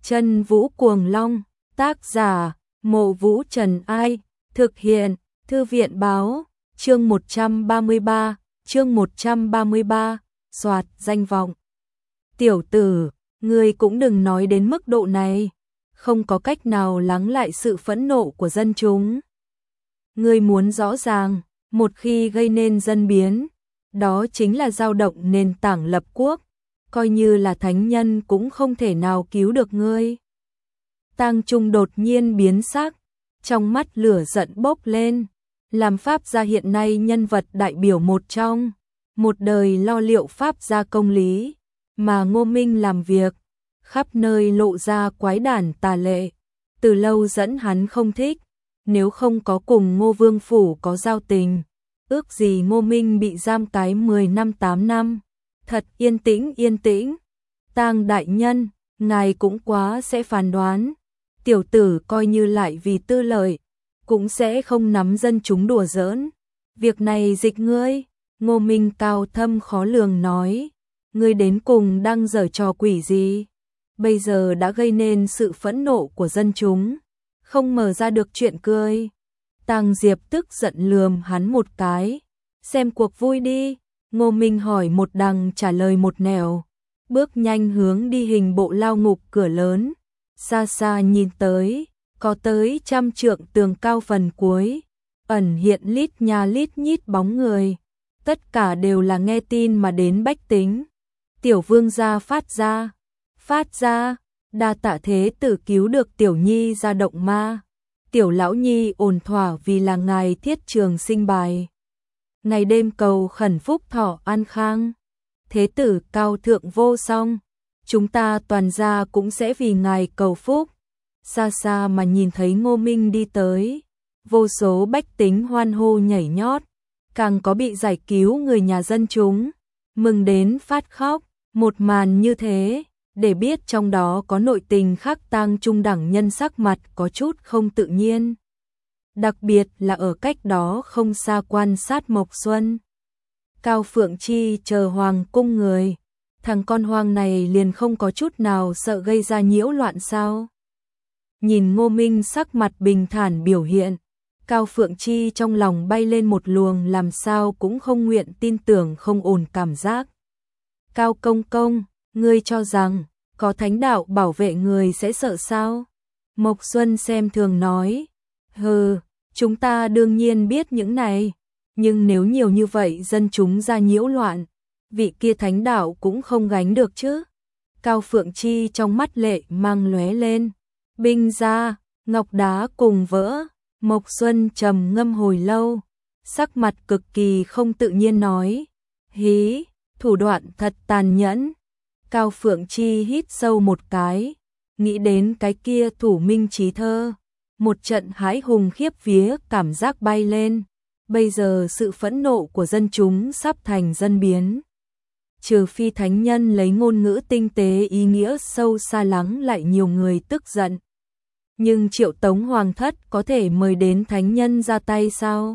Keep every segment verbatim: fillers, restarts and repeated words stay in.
Chân Vũ Cuồng Long, tác giả, Mộ Vũ Trần Ai, thực hiện, Thư viện báo, chương một trăm ba mươi ba, chương một trăm ba mươi ba, soạt danh vọng. Tiểu tử, ngươi cũng đừng nói đến mức độ này, không có cách nào lắng lại sự phẫn nộ của dân chúng. Ngươi muốn rõ ràng, một khi gây nên dân biến, đó chính là dao động nền tảng lập quốc, coi như là thánh nhân cũng không thể nào cứu được ngươi. Tang Trung đột nhiên biến sắc, trong mắt lửa giận bốc lên, làm pháp gia hiện nay nhân vật đại biểu một trong, một đời lo liệu pháp gia công lý, mà Ngô Minh làm việc, khắp nơi lộ ra quái đản tà lệ, từ lâu dẫn hắn không thích, nếu không có cùng Ngô Vương Phủ có giao tình, ước gì Ngô Minh bị giam cái mười năm tám năm, thật yên tĩnh yên tĩnh. Tang đại nhân, ngài cũng quá sẽ phán đoán, tiểu tử coi như lại vì tư lợi, cũng sẽ không nắm dân chúng đùa giỡn. Việc này dịch ngươi, Ngô Minh cao thâm khó lường nói, ngươi đến cùng đang giở trò quỷ gì? Bây giờ đã gây nên sự phẫn nộ của dân chúng, không mở ra được chuyện cười. Tang Diệp tức giận lườm hắn một cái, xem cuộc vui đi. Ngô Minh hỏi một đằng trả lời một nẻo, bước nhanh hướng đi hình bộ lao ngục cửa lớn, xa xa nhìn tới, có tới trăm trượng tường cao phần cuối, ẩn hiện lít nha lít nhít bóng người, tất cả đều là nghe tin mà đến bách tính. Tiểu vương gia phát ra, phát ra, đa tạ thế tử cứu được tiểu nhi ra động ma, tiểu lão nhi ổn thỏa vì là ngài thiết trường sinh bài. Ngày đêm cầu khẩn phúc thọ an khang, thế tử cao thượng vô song, chúng ta toàn gia cũng sẽ vì ngài cầu phúc. Xa xa mà nhìn thấy Ngô Minh đi tới, vô số bách tính hoan hô nhảy nhót, càng có bị giải cứu người nhà dân chúng, mừng đến phát khóc. Một màn như thế, để biết trong đó có nội tình khác, Tang Trung đẳng nhân sắc mặt có chút không tự nhiên. Đặc biệt là ở cách đó không xa quan sát Mộc Xuân. Cao Phượng Chi chờ hoàng cung người, thằng con hoang này liền không có chút nào sợ gây ra nhiễu loạn sao? Nhìn Ngô Minh sắc mặt bình thản biểu hiện, Cao Phượng Chi trong lòng bay lên một luồng làm sao cũng không nguyện tin tưởng không ổn cảm giác. Cao công công, ngươi cho rằng có thánh đạo bảo vệ người sẽ sợ sao? Mộc Xuân xem thường nói, hừ, chúng ta đương nhiên biết những này, nhưng nếu nhiều như vậy dân chúng ra nhiễu loạn, vị kia thánh đạo cũng không gánh được chứ. Cao Phượng Chi trong mắt lệ mang lóe lên, binh ra, ngọc đá cùng vỡ. Mộc Xuân trầm ngâm hồi lâu, sắc mặt cực kỳ không tự nhiên nói, hí, thủ đoạn thật tàn nhẫn. Cao Phượng Chi hít sâu một cái, nghĩ đến cái kia thủ minh trí thơ, một trận hãi hùng khiếp vía cảm giác bay lên. Bây giờ sự phẫn nộ của dân chúng sắp thành dân biến. Trừ phi thánh nhân lấy ngôn ngữ tinh tế ý nghĩa sâu xa lắng lại nhiều người tức giận. Nhưng Triệu Tống Hoàng thất có thể mời đến thánh nhân ra tay sao?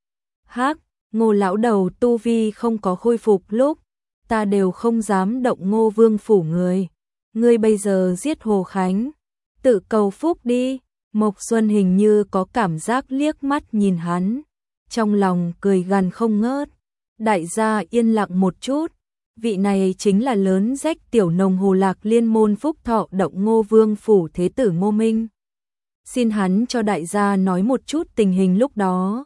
Hắc, Ngô lão đầu tu vi không có khôi phục lúc, ta đều không dám động Ngô Vương phủ người. Ngươi bây giờ giết Hồ Khánh, tự cầu phúc đi. Mộc Xuân hình như có cảm giác liếc mắt nhìn hắn, trong lòng cười gằn không ngớt. Đại gia yên lặng một chút, vị này chính là lớn rách tiểu nồng Hồ Lạc Liên môn phúc thọ động Ngô Vương phủ thế tử Ngô Minh. Xin hắn cho đại gia nói một chút tình hình lúc đó.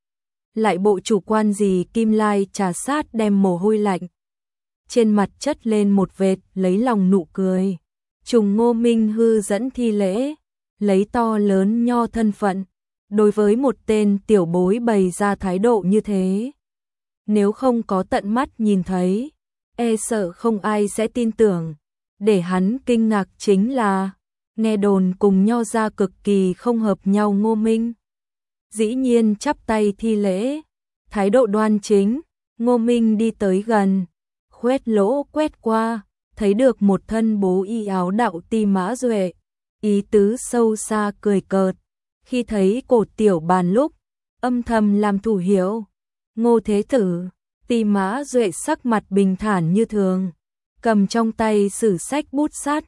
Lại bộ chủ quan gì Kim Lai trà sát đem mồ hôi lạnh. Trên mặt chất lên một vệt lấy lòng nụ cười. Trùng Ngô Minh hư dẫn thi lễ, lấy to lớn nho thân phận, đối với một tên tiểu bối bày ra thái độ như thế. Nếu không có tận mắt nhìn thấy, e sợ không ai sẽ tin tưởng. Để hắn kinh ngạc chính là, nghe đồn cùng nho ra cực kỳ không hợp nhau Ngô Minh. Dĩ nhiên chắp tay thi lễ, thái độ đoan chính. Ngô Minh đi tới gần, khoét lỗ quét qua, thấy được một thân bố y áo đạo ti mã duệ, ý tứ sâu xa cười cợt. Khi thấy cổ tiểu bàn lúc, âm thầm làm thủ hiệu. Ngô thế tử, ti mã duệ sắc mặt bình thản như thường, cầm trong tay sử sách bút sắt,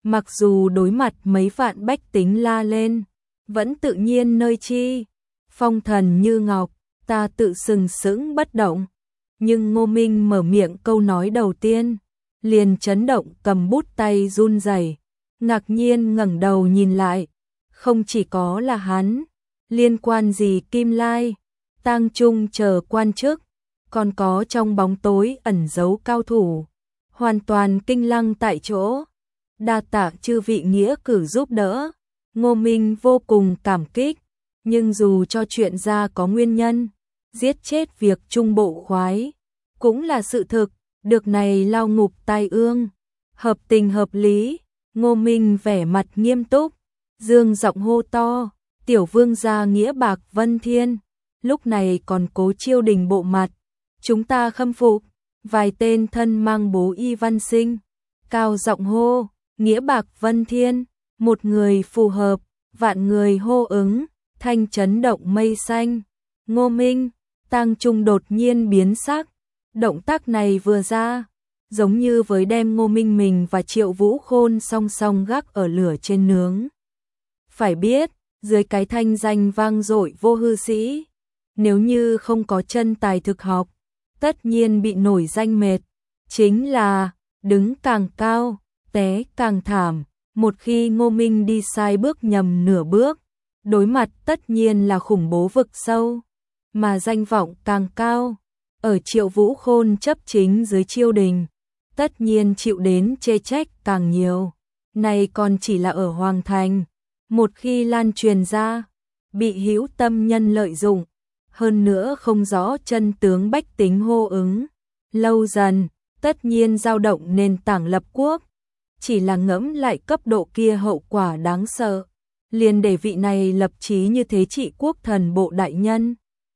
mặc dù đối mặt mấy vạn bách tính la lên, vẫn tự nhiên nơi chi, phong thần như ngọc, ta tự sừng sững bất động. Nhưng Ngô Minh mở miệng câu nói đầu tiên, liền chấn động cầm bút tay run rẩy, ngạc nhiên ngẩng đầu nhìn lại, không chỉ có là hắn, liên quan gì Kim Lai, tang trung chờ quan chức, còn có trong bóng tối ẩn giấu cao thủ, hoàn toàn kinh lăng tại chỗ. Đa tạ chư vị nghĩa cử giúp đỡ, Ngô Minh vô cùng cảm kích, nhưng dù cho chuyện ra có nguyên nhân, giết chết việc trung bộ khoái, cũng là sự thực, được này lao ngục tai ương, hợp tình hợp lý. Ngô Minh vẻ mặt nghiêm túc, dương giọng hô to, tiểu vương gia nghĩa bạc Vân Thiên, lúc này còn cố chiêu đình bộ mặt, chúng ta khâm phục. Vài tên thân mang bố y văn sinh, cao giọng hô, nghĩa bạc Vân Thiên, một người phù hợp, vạn người hô ứng, thanh chấn động mây xanh. Ngô Minh, tang trung đột nhiên biến sắc, động tác này vừa ra, giống như với đem Ngô Minh mình và Triệu Vũ Khôn song song gác ở lửa trên nướng. Phải biết, dưới cái thanh danh vang dội vô hư sĩ, nếu như không có chân tài thực học, tất nhiên bị nổi danh mệt, chính là đứng càng cao, té càng thảm. Một khi Ngô Minh đi sai bước nhầm nửa bước, đối mặt tất nhiên là khủng bố vực sâu, mà danh vọng càng cao, ở Triệu Vũ Khôn chấp chính dưới triều đình, tất nhiên chịu đến chê trách càng nhiều. Này còn chỉ là ở Hoàng Thành, một khi lan truyền ra, bị hữu tâm nhân lợi dụng, hơn nữa không rõ chân tướng bách tính hô ứng, lâu dần, tất nhiên dao động nền tảng lập quốc. Chỉ là ngẫm lại cấp độ kia hậu quả đáng sợ, liền để vị này lập chí như thế trị quốc thần bộ đại nhân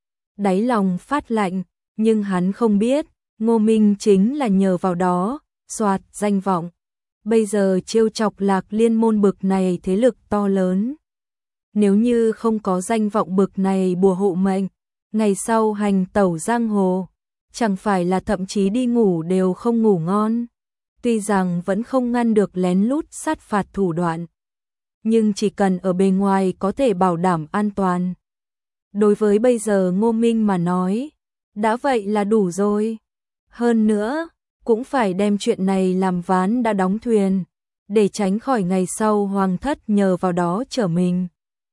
đáy lòng phát lạnh, nhưng hắn không biết, Ngô Minh chính là nhờ vào đó, soạt danh vọng. Bây giờ trêu chọc Lạc Liên môn bực này thế lực to lớn. Nếu như không có danh vọng bực này bùa hộ mệnh, ngày sau hành tẩu giang hồ, chẳng phải là thậm chí đi ngủ đều không ngủ ngon. Tuy rằng vẫn không ngăn được lén lút sát phạt thủ đoạn, nhưng chỉ cần ở bề ngoài có thể bảo đảm an toàn. Đối với bây giờ Ngô Minh mà nói, đã vậy là đủ rồi. Hơn nữa, cũng phải đem chuyện này làm ván đã đóng thuyền, để tránh khỏi ngày sau hoàng thất nhờ vào đó trở mình.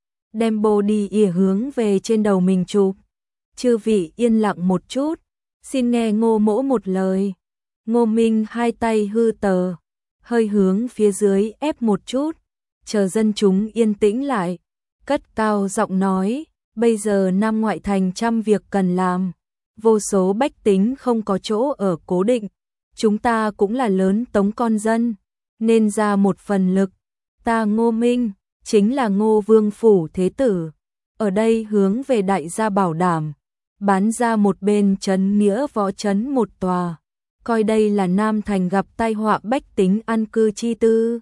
Đem bồ đi ỉa hướng về trên đầu mình chụp. Chư vị yên lặng một chút, xin nghe Ngô mỗ một lời. Ngô Minh hai tay hư tờ, hơi hướng phía dưới ép một chút, chờ dân chúng yên tĩnh lại, cất cao giọng nói, bây giờ Nam ngoại thành trăm việc cần làm, vô số bách tính không có chỗ ở cố định, chúng ta cũng là lớn tống con dân, nên ra một phần lực. Ta Ngô Minh, chính là Ngô Vương Phủ Thế Tử, ở đây hướng về đại gia bảo đảm, bán ra một bên trấn nghĩa võ trấn một tòa, coi đây là Nam thành gặp tai họa bách tính an cư chi tư.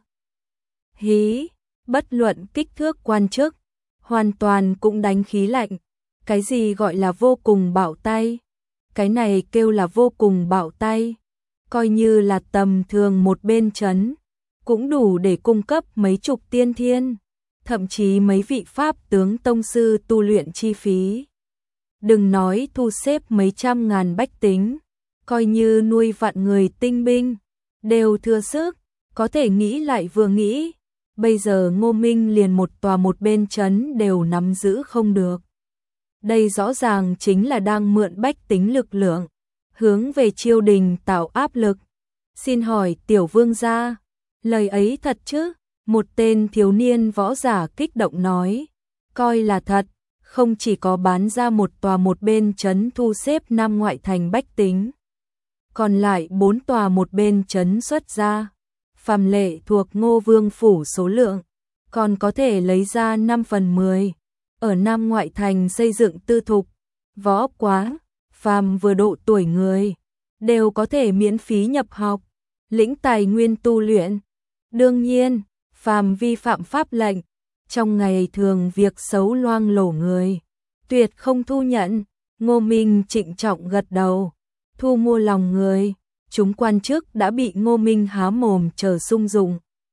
Hí, bất luận kích thước quan chức, hoàn toàn cũng đánh khí lạnh. Cái gì gọi là vô cùng bạo tay? Cái này kêu là vô cùng bạo tay. Coi như là tầm thường một bên trấn, cũng đủ để cung cấp mấy chục tiên thiên, thậm chí mấy vị pháp tướng tông sư tu luyện chi phí. Đừng nói thu xếp mấy trăm ngàn bách tính, coi như nuôi vạn người tinh binh, đều thừa sức, có thể nghĩ lại vừa nghĩ. Bây giờ Ngô Minh liền một tòa một bên trấn đều nắm giữ không được. Đây rõ ràng chính là đang mượn bách tính lực lượng, hướng về triều đình tạo áp lực. Xin hỏi tiểu vương gia, lời ấy thật chứ? Một tên thiếu niên võ giả kích động nói, coi là thật, không chỉ có bán ra một tòa một bên trấn thu xếp Nam ngoại thành bách tính, còn lại bốn tòa một bên trấn xuất ra, phàm lệ thuộc Ngô Vương Phủ số lượng, còn có thể lấy ra năm phần mười, ở Nam ngoại thành xây dựng tư thục, võ quán, phàm vừa độ tuổi người, đều có thể miễn phí nhập học, lĩnh tài nguyên tu luyện. Đương nhiên, phàm vi phạm pháp lệnh, trong ngày thường việc xấu loang lổ người, tuyệt không thu nhận. Ngô Minh trịnh trọng gật đầu, thu mua lòng người, chúng quan chức đã bị Ngô Minh há mồm chờ sung dụng.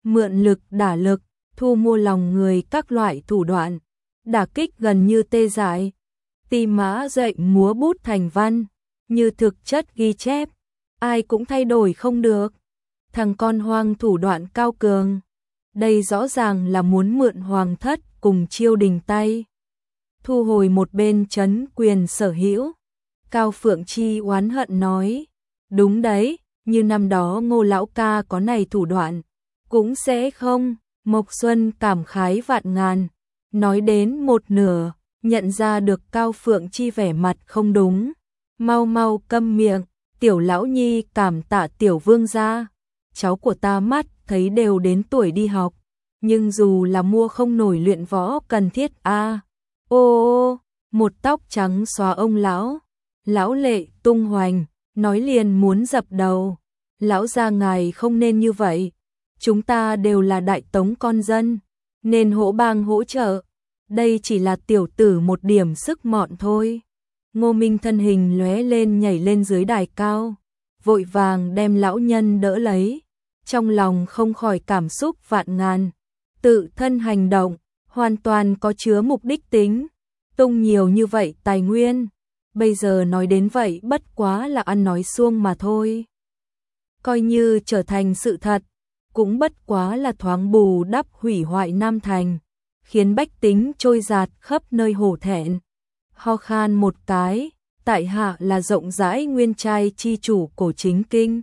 mượn lực đả lực, thu mua lòng người các loại thủ đoạn, đả kích gần như tê dại. Tỳ mã dậy múa bút thành văn, như thực chất ghi chép, ai cũng thay đổi không được. Thằng con hoang thủ đoạn cao cường, đây rõ ràng là muốn mượn hoàng thất cùng Chiêu Đình tay, thu hồi một bên trấn quyền sở hữu. Cao Phượng Chi oán hận nói, đúng đấy, như năm đó Ngô lão ca có này thủ đoạn, cũng sẽ không. Mộc Xuân cảm khái vạn ngàn, nói đến một nửa, nhận ra được Cao Phượng Chi vẻ mặt không đúng, mau mau câm miệng. Tiểu lão nhi cảm tạ tiểu vương gia, cháu của ta mắt thấy đều đến tuổi đi học, nhưng dù là mua không nổi luyện võ cần thiết a. À, ô ô, một tóc trắng xóa ông lão, lão lệ tung hoành, nói liền muốn dập đầu. Lão gia ngài không nên như vậy, chúng ta đều là đại tống con dân, nên hỗ bang hỗ trợ, đây chỉ là tiểu tử một điểm sức mọn thôi. Ngô Minh thân hình lóe lên nhảy lên dưới đài cao, vội vàng đem lão nhân đỡ lấy, trong lòng không khỏi cảm xúc vạn ngàn. Tự thân hành động, hoàn toàn có chứa mục đích tính, tung nhiều như vậy tài nguyên, bây giờ nói đến vậy bất quá là ăn nói suông mà thôi. Coi như trở thành sự thật, cũng bất quá là thoáng bù đắp hủy hoại Nam Thành, khiến bách tính trôi dạt khắp nơi hổ thẹn. Ho khan một cái, tại hạ là rộng rãi nguyên trai chi chủ cổ chính kinh.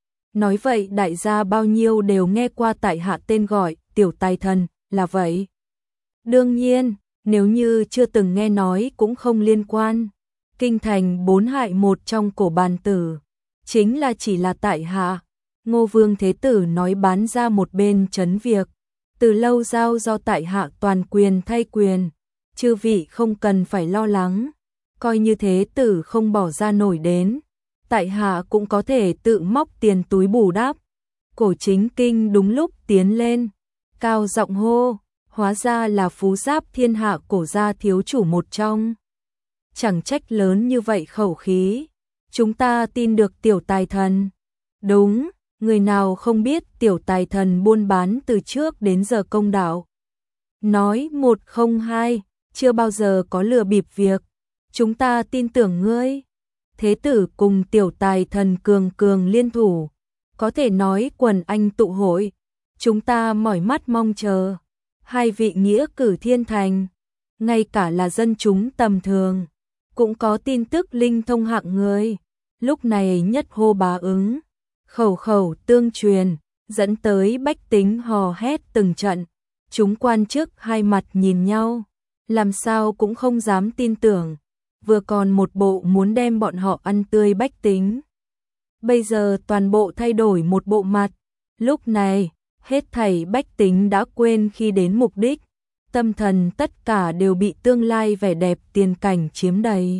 Nói vậy đại gia bao nhiêu đều nghe qua tại hạ tên gọi tiểu tài thần, là vậy. Đương nhiên, nếu như chưa từng nghe nói cũng không liên quan. Kinh thành bốn hại một trong cổ bàn tử, chính là chỉ là tại hạ. Ngô Vương Thế Tử nói bán ra một bên trấn việc, từ lâu giao do tại hạ toàn quyền thay quyền. Chư vị không cần phải lo lắng, coi như thế tử không bỏ ra nổi đến, tại hạ cũng có thể tự móc tiền túi bù đắp. Cổ chính kinh đúng lúc tiến lên, cao giọng hô, hóa ra là phú giáp thiên hạ cổ gia thiếu chủ một trong. Chẳng trách lớn như vậy khẩu khí, chúng ta tin được tiểu tài thần. Đúng, người nào không biết tiểu tài thần buôn bán từ trước đến giờ công đạo. Nói một không hai, chưa bao giờ có lừa bịp việc, chúng ta tin tưởng ngươi. Thế tử cùng tiểu tài thần cường cường liên thủ, có thể nói quần anh tụ hội, chúng ta mỏi mắt mong chờ. Hai vị nghĩa cử thiên thành, ngay cả là dân chúng tầm thường, cũng có tin tức linh thông hạng người, lúc này nhất hô bá ứng, khẩu khẩu tương truyền, dẫn tới bách tính hò hét từng trận. Chúng quan chức hai mặt nhìn nhau, làm sao cũng không dám tin tưởng, vừa còn một bộ muốn đem bọn họ ăn tươi bách tính. Bây giờ toàn bộ thay đổi một bộ mặt, lúc này, hết thảy bách tính đã quên khi đến mục đích, tâm thần tất cả đều bị tương lai vẻ đẹp tiền cảnh chiếm đầy.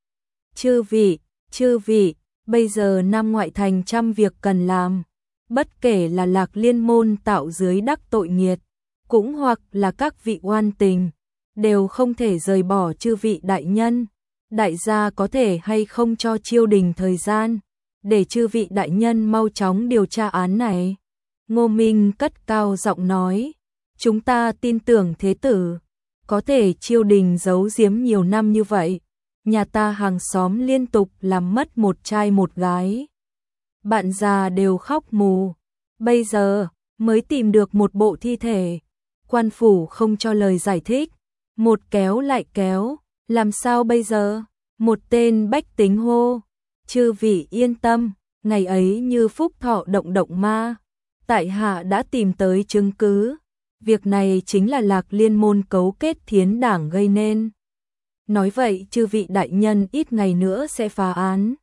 Chư vị, chư vị, bây giờ Nam ngoại thành trăm việc cần làm, bất kể là Lạc Liên môn tạo dưới đắc tội nghiệt, cũng hoặc là các vị oan tình, đều không thể rời bỏ chư vị đại nhân. Đại gia có thể hay không cho Chiêu Đình thời gian, để chư vị đại nhân mau chóng điều tra án này. Ngô Minh cất cao giọng nói, chúng ta tin tưởng thế tử, có thể Chiêu Đình giấu giếm nhiều năm như vậy, nhà ta hàng xóm liên tục làm mất một trai một gái. Bạn già đều khóc mù, bây giờ mới tìm được một bộ thi thể, quan phủ không cho lời giải thích, một kéo lại kéo, làm sao bây giờ? Một tên bách tính hô, chư vị yên tâm, ngày ấy như phúc thọ động động ma, tại hạ đã tìm tới chứng cứ, việc này chính là Lạc Liên môn cấu kết thiến đảng gây nên. Nói vậy chư vị đại nhân ít ngày nữa sẽ phá án.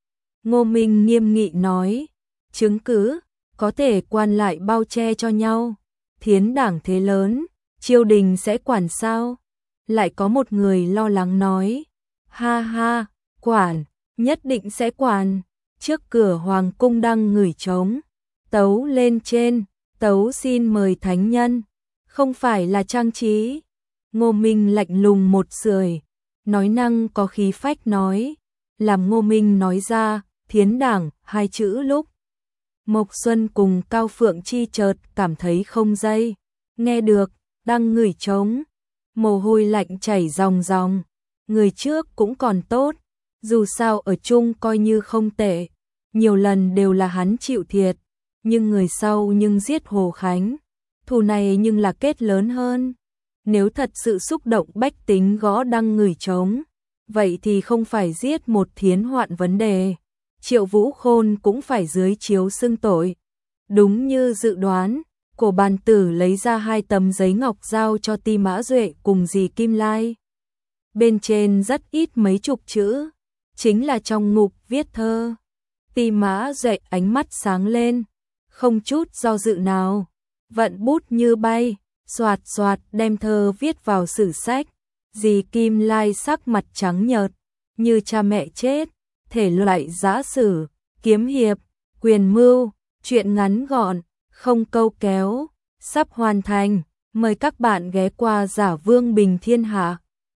Ngô Minh nghiêm nghị nói, chứng cứ, có thể quan lại bao che cho nhau, thiến đảng thế lớn, Chiêu Đình sẽ quản sao? Lại có một người lo lắng nói, ha ha, quản, nhất định sẽ quản. Trước cửa hoàng cung đang ngửi trống, tấu lên trên, tấu xin mời thánh nhân, không phải là trang trí. Ngô Minh lạnh lùng một sưởi, nói năng có khí phách nói, làm Ngô Minh nói ra thiến đảng hai chữ lúc Mộc Xuân cùng Cao Phượng Chi chợt cảm thấy không dây, nghe được, đang ngửi trống, mồ hôi lạnh chảy ròng ròng. Người trước cũng còn tốt, dù sao ở chung coi như không tệ, nhiều lần đều là hắn chịu thiệt, nhưng người sau nhưng giết Hồ Khánh, thù này nhưng là kết lớn hơn. Nếu thật sự xúc động bách tính gõ đăng ngửi trống, vậy thì không phải giết một thiến hoạn vấn đề, Triệu Vũ Khôn cũng phải dưới chiếu xưng tội. Đúng như dự đoán, Cổ Bàn Tử lấy ra hai tấm giấy ngọc giao cho Ti Mã Duệ cùng dì Kim Lai. Bên trên rất ít mấy chục chữ, chính là trong ngục viết thơ. Ti Mã Duệ ánh mắt sáng lên, không chút do dự nào, vận bút như bay, xoạt xoạt đem thơ viết vào sử sách. Dì Kim Lai sắc mặt trắng nhợt, như cha mẹ chết, thể loại giã sử, kiếm hiệp, quyền mưu, chuyện ngắn gọn, không câu kéo, sắp hoàn thành, mời các bạn ghé qua Giả Vương Bình Thiên Hạ.